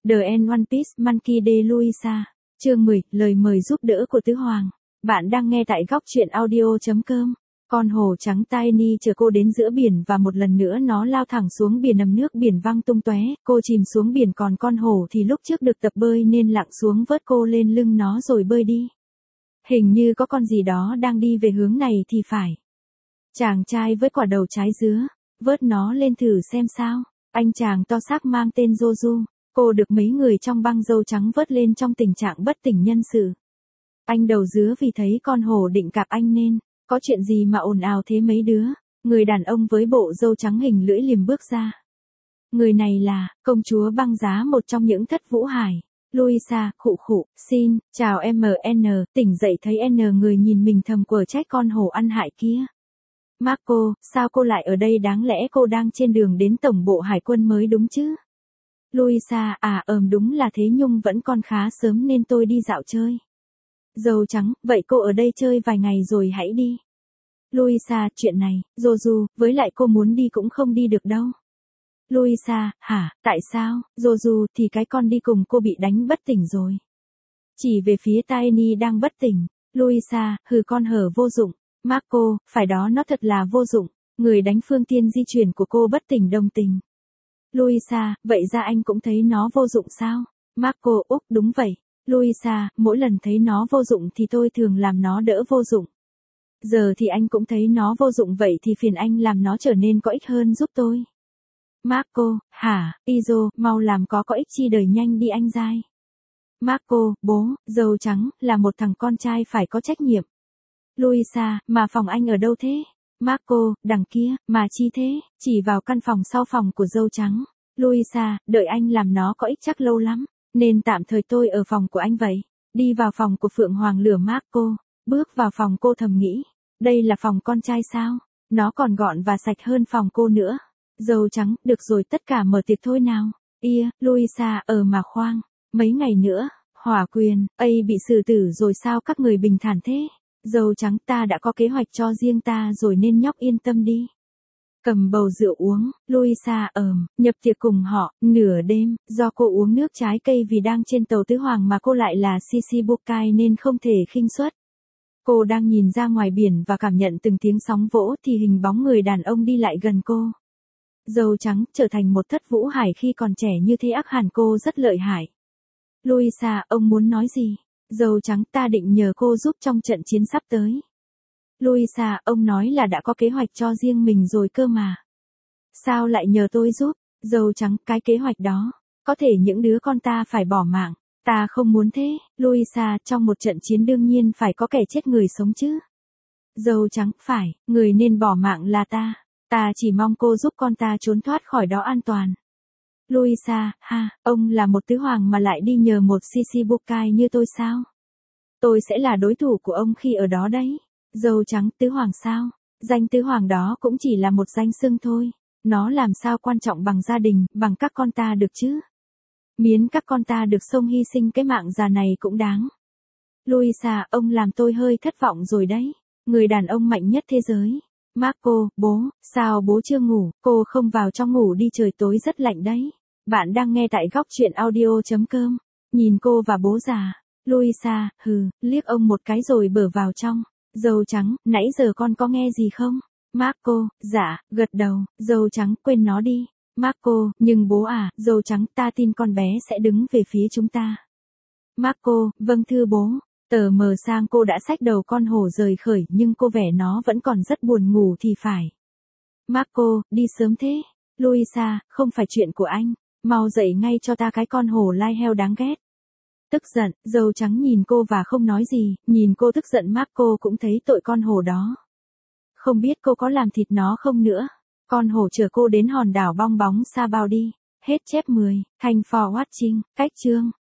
The End One Piece Monkey D. Luisa. Chương 10, lời mời giúp đỡ của Tứ Hoàng. Bạn đang nghe tại góc truyện audio.com. Con hổ trắng Tiny chờ cô đến giữa biển và một lần nữa nó lao thẳng xuống biển, nằm nước biển văng tung tóe. Cô chìm xuống biển, còn con hổ thì lúc trước được tập bơi nên lặn xuống vớt cô lên lưng nó rồi bơi đi. Hình như có con gì đó đang đi về hướng này thì phải. Chàng trai với quả đầu trái dứa, vớt nó lên thử xem sao. Anh chàng to xác mang tên Joju. Cô được mấy người trong băng dâu trắng vớt lên trong tình trạng bất tỉnh nhân sự. Anh đầu dứa vì thấy con hổ định cạp anh nên, có chuyện gì mà ồn ào thế mấy đứa. Người đàn ông với bộ râu trắng hình lưỡi liềm bước ra. Người này là công chúa băng giá, một trong những thất vũ hải. Luisa, khụ khụ, xin, chào MN, tỉnh dậy thấy N người nhìn mình thầm quở trách con hổ ăn hại kia. Marco, sao cô lại ở đây, đáng lẽ cô đang trên đường đến tổng bộ hải quân mới đúng chứ? Luisa, đúng là thế nhưng vẫn còn khá sớm nên tôi đi dạo chơi. Dâu trắng, vậy cô ở đây chơi vài ngày rồi hãy đi. Luisa, chuyện này, Joju, với lại cô muốn đi cũng không đi được đâu. Luisa, hả, tại sao? Joju, thì cái con đi cùng cô bị đánh bất tỉnh rồi. Chỉ về phía Tiny đang bất tỉnh. Luisa, hừ, con hở vô dụng. Marco, phải đó, nó thật là vô dụng. Người đánh phương tiện di chuyển của cô bất tỉnh, đồng tình. Luisa, vậy ra anh cũng thấy nó vô dụng sao? Marco, úc, đúng vậy. Luisa, mỗi lần thấy nó vô dụng thì tôi thường làm nó đỡ vô dụng. Giờ thì anh cũng thấy nó vô dụng, vậy thì phiền anh làm nó trở nên có ích hơn giúp tôi. Marco, hả, Izo, mau làm có ích chi đời, nhanh đi anh dai. Marco, bố, dâu trắng, là một thằng con trai phải có trách nhiệm. Luisa, mà phòng anh ở đâu thế? Marco, đằng kia, mà chi thế? Chỉ vào căn phòng sau phòng của dâu trắng. Luisa, đợi anh làm nó có ích chắc lâu lắm, nên tạm thời tôi ở phòng của anh vậy. Đi vào phòng của Phượng Hoàng lửa. Marco, bước vào phòng, cô thầm nghĩ, đây là phòng con trai sao? Nó còn gọn và sạch hơn phòng cô nữa. Dâu trắng, được rồi, tất cả mở tiệc thôi nào. Luisa, mà khoan, mấy ngày nữa, Hỏa Quyền, bị xử tử rồi sao các người bình thản thế? Dâu trắng, ta đã có kế hoạch cho riêng ta rồi nên nhóc yên tâm đi. Cầm bầu rượu uống. Luisa, nhập tiệc cùng họ. Nửa đêm, do cô uống nước trái cây vì đang trên tàu Tứ Hoàng mà cô lại là Shichibukai nên không thể khinh suất. Cô đang nhìn ra ngoài biển và cảm nhận từng tiếng sóng vỗ thì hình bóng người đàn ông đi lại gần cô. Dâu trắng, trở thành một thất vũ hải khi còn trẻ như thế ác hẳn cô rất lợi hại. Luisa, ông muốn nói gì? Dâu trắng, ta định nhờ cô giúp trong trận chiến sắp tới. Luisa, ông nói là đã có kế hoạch cho riêng mình rồi cơ mà. Sao lại nhờ tôi giúp? Dâu trắng, cái kế hoạch đó, có thể những đứa con ta phải bỏ mạng. Ta không muốn thế. Luisa, trong một trận chiến đương nhiên phải có kẻ chết người sống chứ. Dâu trắng, phải, người nên bỏ mạng là ta. Ta chỉ mong cô giúp con ta trốn thoát khỏi đó an toàn. Luisa, ông là một tứ hoàng mà lại đi nhờ một Shichibukai như tôi sao? Tôi sẽ là đối thủ của ông khi ở đó đấy. Dâu trắng, tứ hoàng sao? Danh tứ hoàng đó cũng chỉ là một danh xưng thôi. Nó làm sao quan trọng bằng gia đình, bằng các con ta được chứ? Miễn các con ta được xông hy sinh cái mạng già này cũng đáng. Luisa, ông làm tôi hơi thất vọng rồi đấy. Người đàn ông mạnh nhất thế giới. Marco, bố, sao bố chưa ngủ? Cô không vào trong ngủ đi, trời tối rất lạnh đấy. Bạn đang nghe tại góc truyện audio.com. Nhìn cô và bố già. Luisa, liếc ông một cái rồi bở vào trong. Dâu trắng, nãy giờ con có nghe gì không? Marco, dạ, gật đầu. Dâu trắng, quên nó đi. Marco, nhưng bố dâu trắng, ta tin con bé sẽ đứng về phía chúng ta. Marco, vâng thưa bố. Tờ mờ sang cô đã xách đầu con hổ rời khởi nhưng cô vẻ nó vẫn còn rất buồn ngủ thì phải. Marco, đi sớm thế. Luisa, không phải chuyện của anh. Mau dậy ngay cho ta cái con hổ lai heo đáng ghét. Tức giận, dâu trắng nhìn cô và không nói gì, nhìn cô tức giận Marco cũng thấy tội con hổ đó. Không biết cô có làm thịt nó không nữa. Con hổ chở cô đến hòn đảo bong bóng Sa Bao đi. Hết chép 10. Thanks for watching. Cách chương.